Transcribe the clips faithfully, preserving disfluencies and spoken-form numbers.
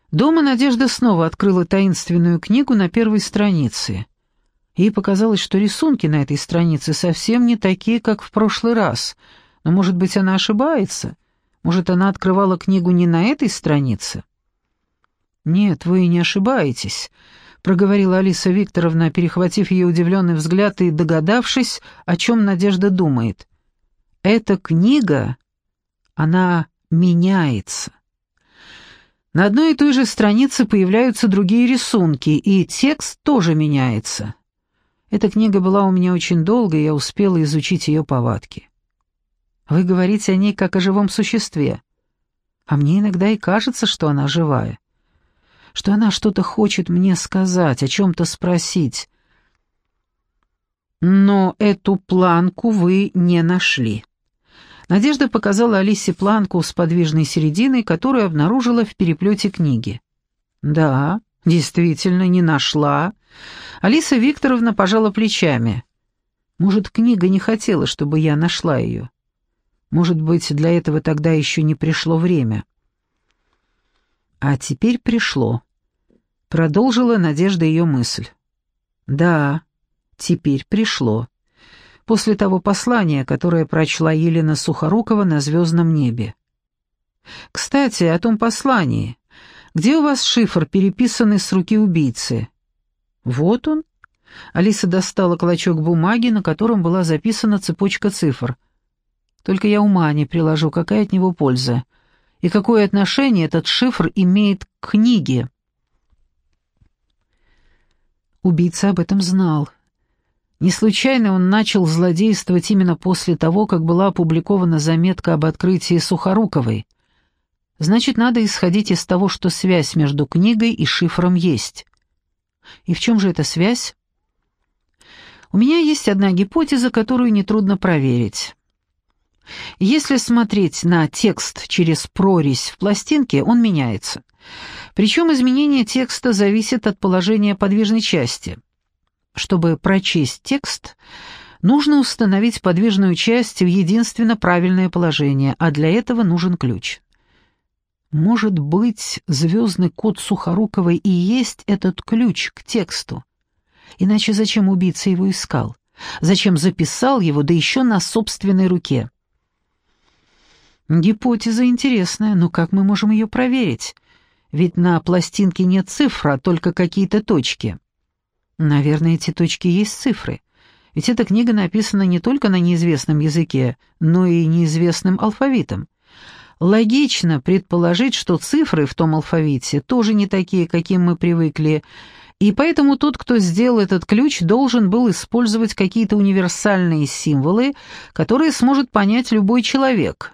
Дома Надежда снова открыла таинственную книгу на первой странице. Ей показалось, что рисунки на этой странице совсем не такие, как в прошлый раз. Но, может быть, она ошибается? Может, она открывала книгу не на этой странице? «Нет, вы не ошибаетесь», — проговорила Алиса Викторовна, перехватив ее удивленный взгляд и догадавшись, о чем Надежда думает. «Эта книга, она меняется. На одной и той же странице появляются другие рисунки, и текст тоже меняется. Эта книга была у меня очень долго, и я успела изучить ее повадки. Вы говорите о ней как о живом существе, а мне иногда и кажется, что она живая, что она что-то хочет мне сказать, о чем-то спросить. Но эту планку вы не нашли». Надежда показала Алисе планку с подвижной серединой, которую обнаружила в переплете книги. «Да, действительно, не нашла». Алиса Викторовна пожала плечами. «Может, книга не хотела, чтобы я нашла ее? Может быть, для этого тогда еще не пришло время?» «А теперь пришло», — продолжила Надежда ее мысль. «Да, теперь пришло. После того послания, которое прочла Елена Сухорукова на звездном небе. Кстати, о том послании. Где у вас шифр, переписанный с руки убийцы?» «Вот он». Алиса достала клочок бумаги, на котором была записана цепочка цифр. «Только я ума не приложу, какая от него польза, и какое отношение этот шифр имеет к книге». Убийца об этом знал. Не случайно он начал злодействовать именно после того, как была опубликована заметка об открытии Сухоруковой. Значит, надо исходить из того, что связь между книгой и шифром есть. И в чем же эта связь? У меня есть одна гипотеза, которую нетрудно проверить. Если смотреть на текст через прорезь в пластинке, он меняется. Причем изменение текста зависит от положения подвижной части. Чтобы прочесть текст, нужно установить подвижную часть в единственно правильное положение, а для этого нужен ключ. Может быть, звездный код Сухоруковой и есть этот ключ к тексту? Иначе зачем убийца его искал? Зачем записал его, да еще на собственной руке? Гипотеза интересная, но как мы можем ее проверить? Ведь на пластинке нет цифр, а только какие-то точки. Наверное, эти точки есть цифры. Ведь эта книга написана не только на неизвестном языке, но и неизвестным алфавитом. Логично предположить, что цифры в том алфавите тоже не такие, каким мы привыкли, и поэтому тот, кто сделал этот ключ, должен был использовать какие-то универсальные символы, которые сможет понять любой человек.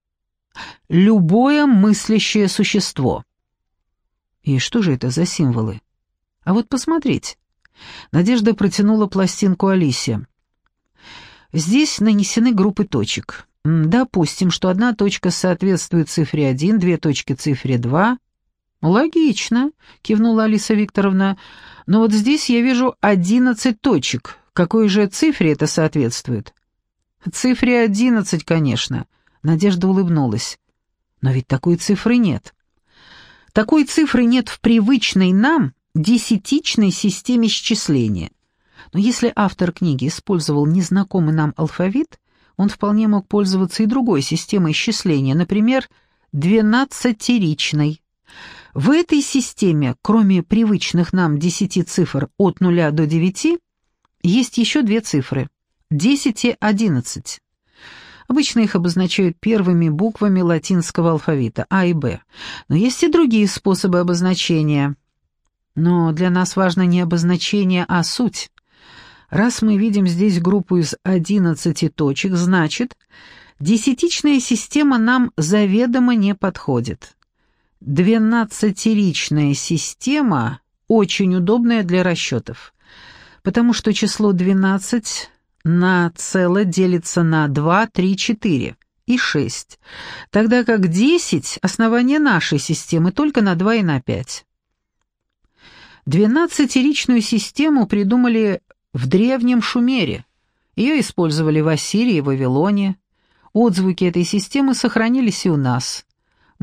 Любое мыслящее существо. И что же это за символы? А вот посмотрите. Надежда протянула пластинку Алисе. Здесь нанесены группы точек. Допустим, что одна точка соответствует цифре один, две точки цифре два. Логично, кивнула Алиса Викторовна. Но вот здесь я вижу одиннадцать точек. Какой же цифре это соответствует? Цифре одиннадцать, конечно. Надежда улыбнулась. Но ведь такой цифры нет. Такой цифры нет в привычной нам десятичной системе счисления. Но если автор книги использовал незнакомый нам алфавит, он вполне мог пользоваться и другой системой счисления, например, двенадцатеричной. В этой системе, кроме привычных нам десяти цифр от нуля до девяти, есть еще две цифры – десять и одиннадцать. Обычно их обозначают первыми буквами латинского алфавита А и Б, но есть и другие способы обозначения. Но для нас важно не обозначение, а суть. Раз мы видим здесь группу из одиннадцати точек, значит, десятичная система нам заведомо не подходит. Двенадцатеричная система очень удобная для расчетов, потому что число двенадцать на целое делится на два, три, четыре и шесть, тогда как десять – основание нашей системы только на два и на пять. Двенадцатеричную систему придумали в древнем Шумере. Ее использовали в Ассирии и Вавилоне. Отзвуки этой системы сохранились и у нас.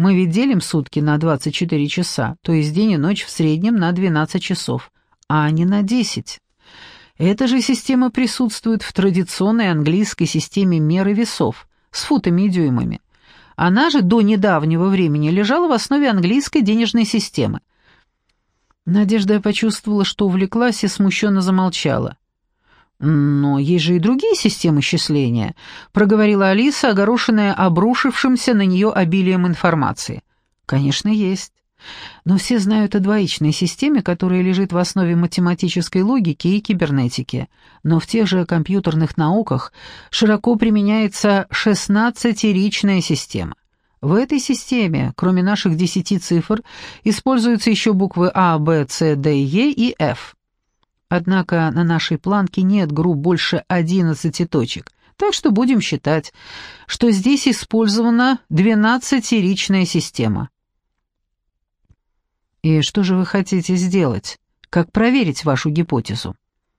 Мы ведь делим сутки на двадцать четыре часа, то есть день и ночь в среднем на двенадцать часов, а не на десять. Эта же система присутствует в традиционной английской системе меры весов с футами и дюймами. Она же до недавнего времени лежала в основе английской денежной системы. Надежда почувствовала, что увлеклась и смущенно замолчала. «Но есть же и другие системы счисления», — проговорила Алиса, огорошенная обрушившимся на нее обилием информации. «Конечно, есть. Но все знают о двоичной системе, которая лежит в основе математической логики и кибернетики. Но в тех же компьютерных науках широко применяется шестнадцатиричная система. В этой системе, кроме наших десяти цифр, используются еще буквы А, Б, С, Д, Е и Ф. Однако на нашей планке нет групп больше одиннадцати точек, так что будем считать, что здесь использована двенадцатиричная система. И что же вы хотите сделать? Как проверить вашу гипотезу?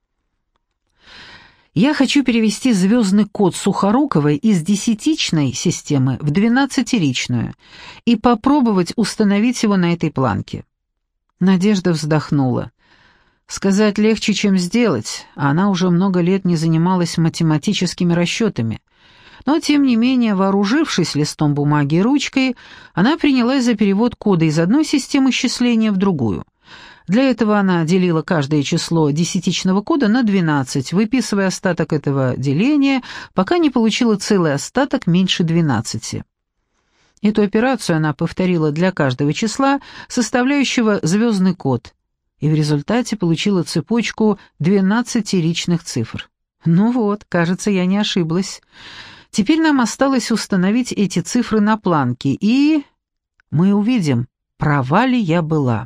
Я хочу перевести звездный код Сухоруковой из десятичной системы в двенадцатиричную и попробовать установить его на этой планке. Надежда вздохнула. Сказать легче, чем сделать, а она уже много лет не занималась математическими расчетами. Но, тем не менее, вооружившись листом бумаги и ручкой, она принялась за перевод кода из одной системы счисления в другую. Для этого она делила каждое число десятичного кода на двенадцать, выписывая остаток этого деления, пока не получила целый остаток меньше двенадцати. Эту операцию она повторила для каждого числа, составляющего звездный код, и в результате получила цепочку двенадцатиричных цифр. Ну вот, кажется, я не ошиблась. Теперь нам осталось установить эти цифры на планке, и мы увидим, права ли я была.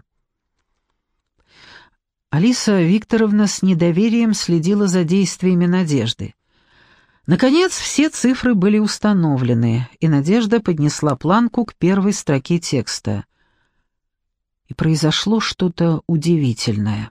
Алиса Викторовна с недоверием следила за действиями Надежды. Наконец, все цифры были установлены, и Надежда поднесла планку к первой строке текста. И произошло что-то удивительное.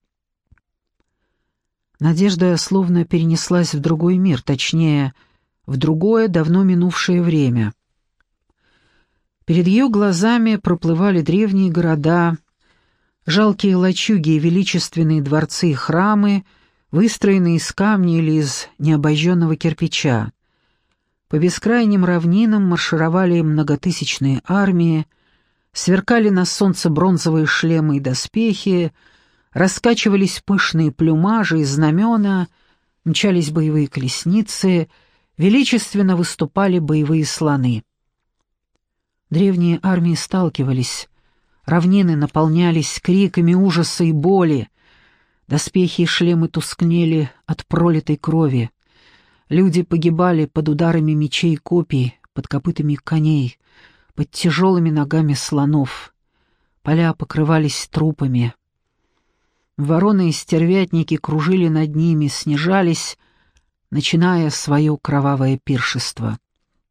Надежда словно перенеслась в другой мир, точнее, в другое, давно минувшее время. Перед ее глазами проплывали древние города, жалкие лачуги и величественные дворцы и храмы, выстроенные из камня или из необожженного кирпича. По бескрайним равнинам маршировали многотысячные армии, сверкали на солнце бронзовые шлемы и доспехи, раскачивались пышные плюмажи и знамена, мчались боевые колесницы, величественно выступали боевые слоны. Древние армии сталкивались, равнины наполнялись криками ужаса и боли, доспехи и шлемы тускнели от пролитой крови, люди погибали под ударами мечей и копий, под копытами коней, под тяжелыми ногами слонов, поля покрывались трупами. Вороны и стервятники кружили над ними, снижались, начиная свое кровавое пиршество.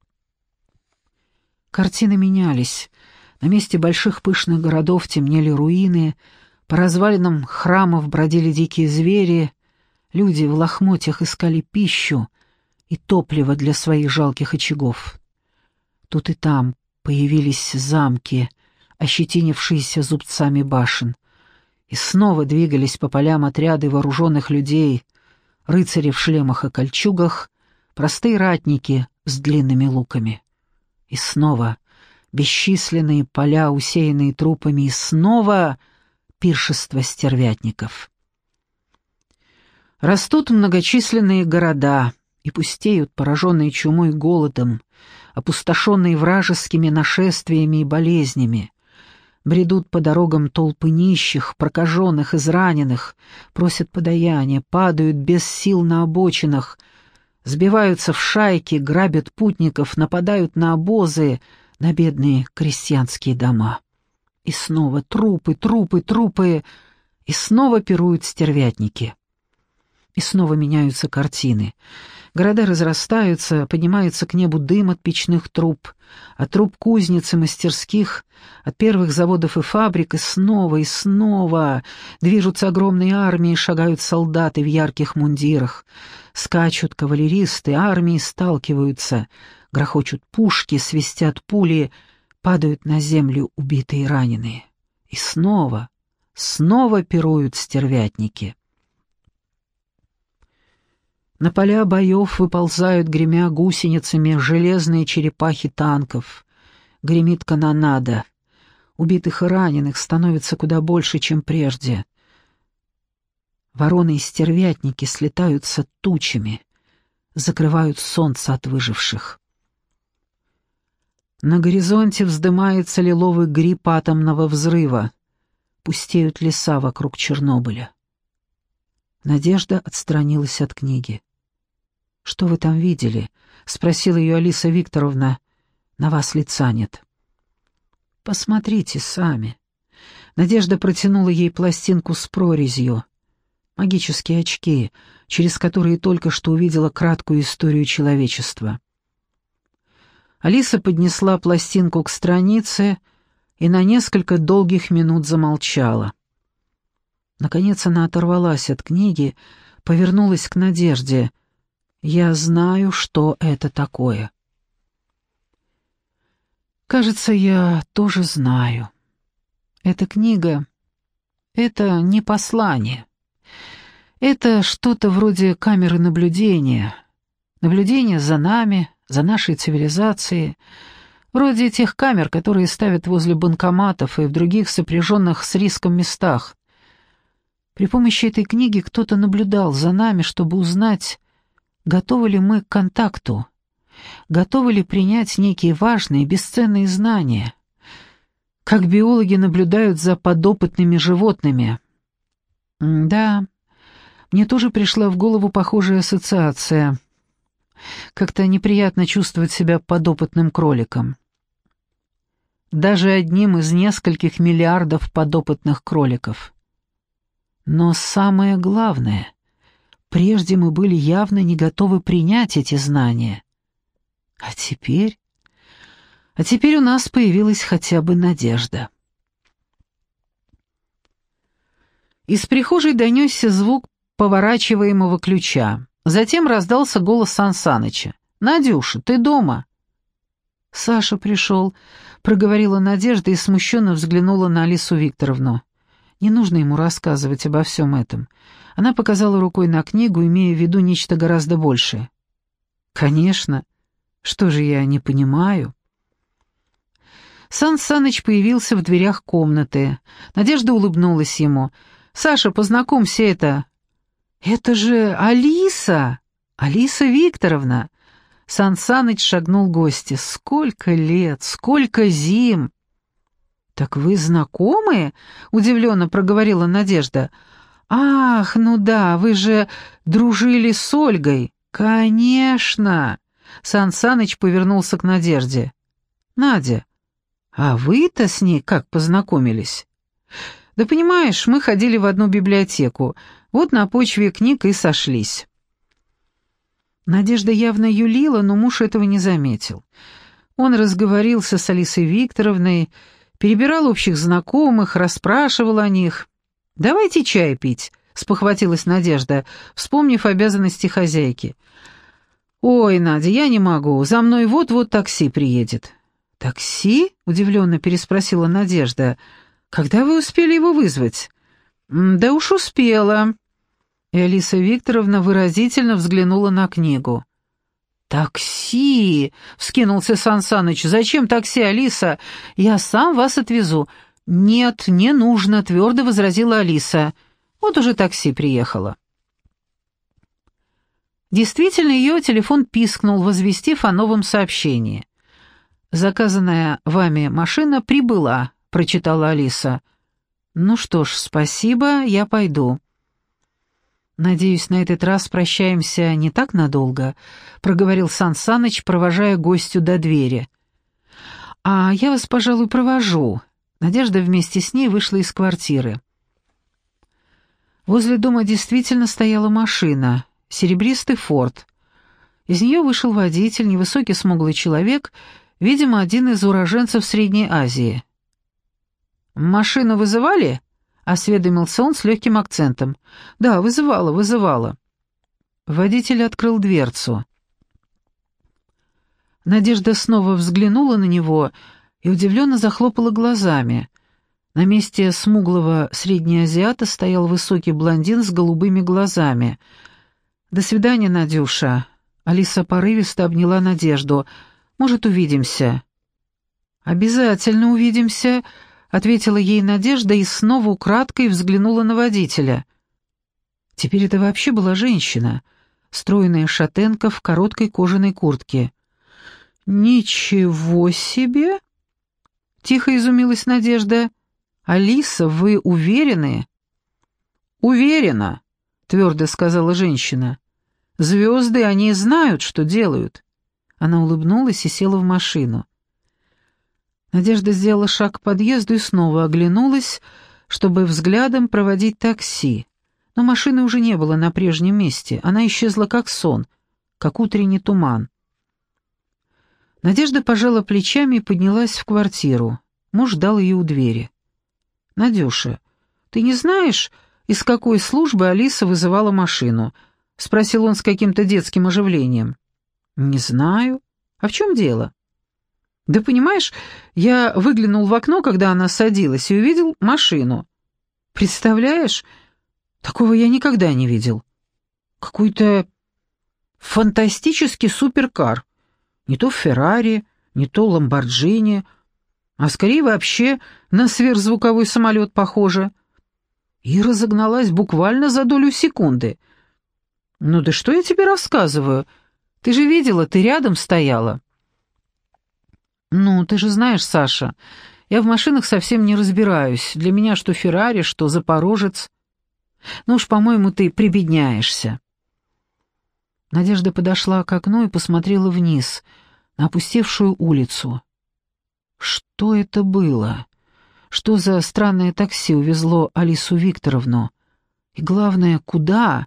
Картины менялись. На месте больших пышных городов темнели руины, по развалинам храмов бродили дикие звери, люди в лохмотьях искали пищу и топливо для своих жалких очагов. Тут и там появились замки, ощетинившиеся зубцами башен, и снова двигались по полям отряды вооруженных людей, рыцари в шлемах и кольчугах, простые ратники с длинными луками. И снова бесчисленные поля, усеянные трупами, и снова пиршество стервятников. Растут многочисленные города, и пустеют, пораженные чумой и голодом, опустошенные вражескими нашествиями и болезнями. Бредут по дорогам толпы нищих, прокаженных, израненных, просят подаяния, падают без сил на обочинах, сбиваются в шайки, грабят путников, нападают на обозы, на бедные крестьянские дома. И снова трупы, трупы, трупы, и снова пируют стервятники. И снова меняются картины. Города разрастаются, поднимается к небу дым от печных труб, от труб кузниц и мастерских, от первых заводов и фабрик, и снова, и снова движутся огромные армии, шагают солдаты в ярких мундирах, скачут кавалеристы, армии сталкиваются, грохочут пушки, свистят пули, падают на землю убитые и раненые. И снова, снова пируют стервятники. На поля боев выползают, гремя гусеницами, железные черепахи танков. Гремит канонада. Убитых и раненых становится куда больше, чем прежде. Вороны и стервятники слетаются тучами, закрывают солнце от выживших. На горизонте вздымается лиловый гриб атомного взрыва. Пустеют леса вокруг Чернобыля. Надежда отстранилась от книги. «Что вы там видели?» — спросила ее Алиса Викторовна. «На вас лица нет». «Посмотрите сами». Надежда протянула ей пластинку с прорезью. Магические очки, через которые только что увидела краткую историю человечества. Алиса поднесла пластинку к странице и на несколько долгих минут замолчала. Наконец она оторвалась от книги, повернулась к Надежде. «Я знаю, что это такое». «Кажется, я тоже знаю. Эта книга — это не послание. Это что-то вроде камеры наблюдения. Наблюдение за нами, за нашей цивилизацией. Вроде тех камер, которые ставят возле банкоматов и в других сопряженных с риском местах. При помощи этой книги кто-то наблюдал за нами, чтобы узнать, готовы ли мы к контакту, готовы ли принять некие важные, бесценные знания, как биологи наблюдают за подопытными животными. Да, мне тоже пришла в голову похожая ассоциация. Как-то неприятно чувствовать себя подопытным кроликом. Даже одним из нескольких миллиардов подопытных кроликов. Но самое главное, прежде мы были явно не готовы принять эти знания. А теперь... А теперь у нас появилась хотя бы надежда. Из прихожей донесся звук поворачиваемого ключа. Затем раздался голос Сан Саныча. «Надюша, ты дома?» «Саша пришел», — проговорила Надежда и смущенно взглянула на Алису Викторовну. Не нужно ему рассказывать обо всем этом. Она показала рукой на книгу, имея в виду нечто гораздо большее. «Конечно. Что же я не понимаю?» Сан Саныч появился в дверях комнаты. Надежда улыбнулась ему. «Саша, познакомься, это...» «Это же Алиса! Алиса Викторовна!» Сан Саныч шагнул к гости. «Сколько лет, сколько зим!» «Так вы знакомы?» — удивленно проговорила Надежда. «Ах, ну да, вы же дружили с Ольгой». «Конечно!» — Сан Саныч повернулся к Надежде. «Надя, а вы-то с ней как познакомились?» «Да понимаешь, мы ходили в одну библиотеку. Вот на почве книг и сошлись». Надежда явно юлила, но муж этого не заметил. Он разговорился с Алисой Викторовной, перебирал общих знакомых, расспрашивал о них. «Давайте чай пить», — спохватилась Надежда, вспомнив обязанности хозяйки. «Ой, Надя, я не могу, за мной вот-вот такси приедет». «Такси?» — удивленно переспросила Надежда. «Когда вы успели его вызвать?» «Да уж успела». И Алиса Викторовна выразительно взглянула на книгу. «Такси!» — вскинулся Сан Саныч. «Зачем такси, Алиса? Я сам вас отвезу». «Нет, не нужно», — твердо возразила Алиса. «Вот уже такси приехало». Действительно, ее телефон пискнул, возвестив о новом сообщении. «Заказанная вами машина прибыла», — прочитала Алиса. «Ну что ж, спасибо, я пойду». «Надеюсь, на этот раз прощаемся не так надолго», — проговорил Сан Саныч, провожая гостю до двери. «А я вас, пожалуй, провожу». Надежда вместе с ней вышла из квартиры. Возле дома действительно стояла машина, серебристый «Форд». Из нее вышел водитель, невысокий смуглый человек, видимо, один из уроженцев Средней Азии. «Машину вызывали?» — осведомился он с легким акцентом. «Да, вызывала, вызывала». Водитель открыл дверцу. Надежда снова взглянула на него и удивленно захлопала глазами. На месте смуглого среднеазиата стоял высокий блондин с голубыми глазами. «До свидания, Надюша». Алиса порывисто обняла Надежду. «Может, увидимся?» «Обязательно увидимся», — ответила ей Надежда и снова украдкой взглянула на водителя. Теперь это вообще была женщина, стройная шатенка в короткой кожаной куртке. «Ничего себе!» — тихо изумилась Надежда. «Алиса, вы уверены?» «Уверена», — твердо сказала женщина. «Звезды, они знают, что делают». Она улыбнулась и села в машину. Надежда сделала шаг к подъезду и снова оглянулась, чтобы взглядом проводить такси. Но машины уже не было на прежнем месте, она исчезла как сон, как утренний туман. Надежда пожала плечами и поднялась в квартиру. Муж ждал ее у двери. «Надюша, ты не знаешь, из какой службы Алиса вызывала машину?» — спросил он с каким-то детским оживлением. «Не знаю. А в чем дело?» «Да понимаешь, я выглянул в окно, когда она садилась, и увидел машину. Представляешь, такого я никогда не видел. Какой-то фантастический суперкар. Не то Феррари, не то Ламборджини, а скорее вообще на сверхзвуковой самолет похоже. И разогналась буквально за долю секунды. Ну да что я тебе рассказываю? Ты же видела, ты рядом стояла». «Ну, ты же знаешь, Саша, я в машинах совсем не разбираюсь. Для меня что Феррари, что Запорожец. Ну уж, по-моему, ты прибедняешься». Надежда подошла к окну и посмотрела вниз, на опустевшую улицу. Что это было? Что за странное такси увезло Алису Викторовну? И главное, куда?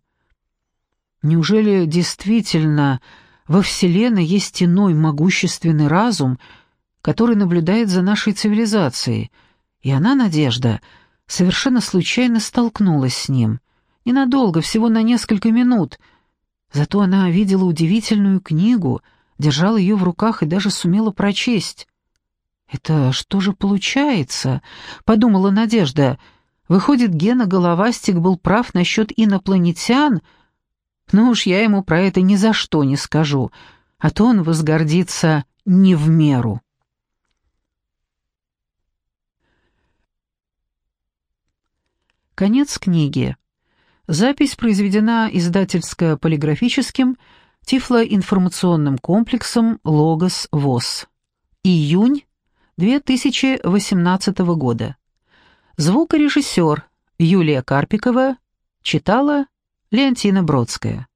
Неужели действительно во Вселенной есть иной могущественный разум, который наблюдает за нашей цивилизацией, и она, Надежда, совершенно случайно столкнулась с ним? Ненадолго, всего на несколько минут. Зато она видела удивительную книгу, держала ее в руках и даже сумела прочесть. «Это что же получается?» — подумала Надежда. «Выходит, Гена Головастик был прав насчет инопланетян? Ну уж я ему про это ни за что не скажу, а то он возгордится не в меру». Конец книги. Запись произведена издательско-полиграфическим тифлоинформационным комплексом «Логос ВОС». Июнь две тысячи восемнадцатого года. Звукорежиссер Юлия Карпикова. Читала Леонтина Бродская.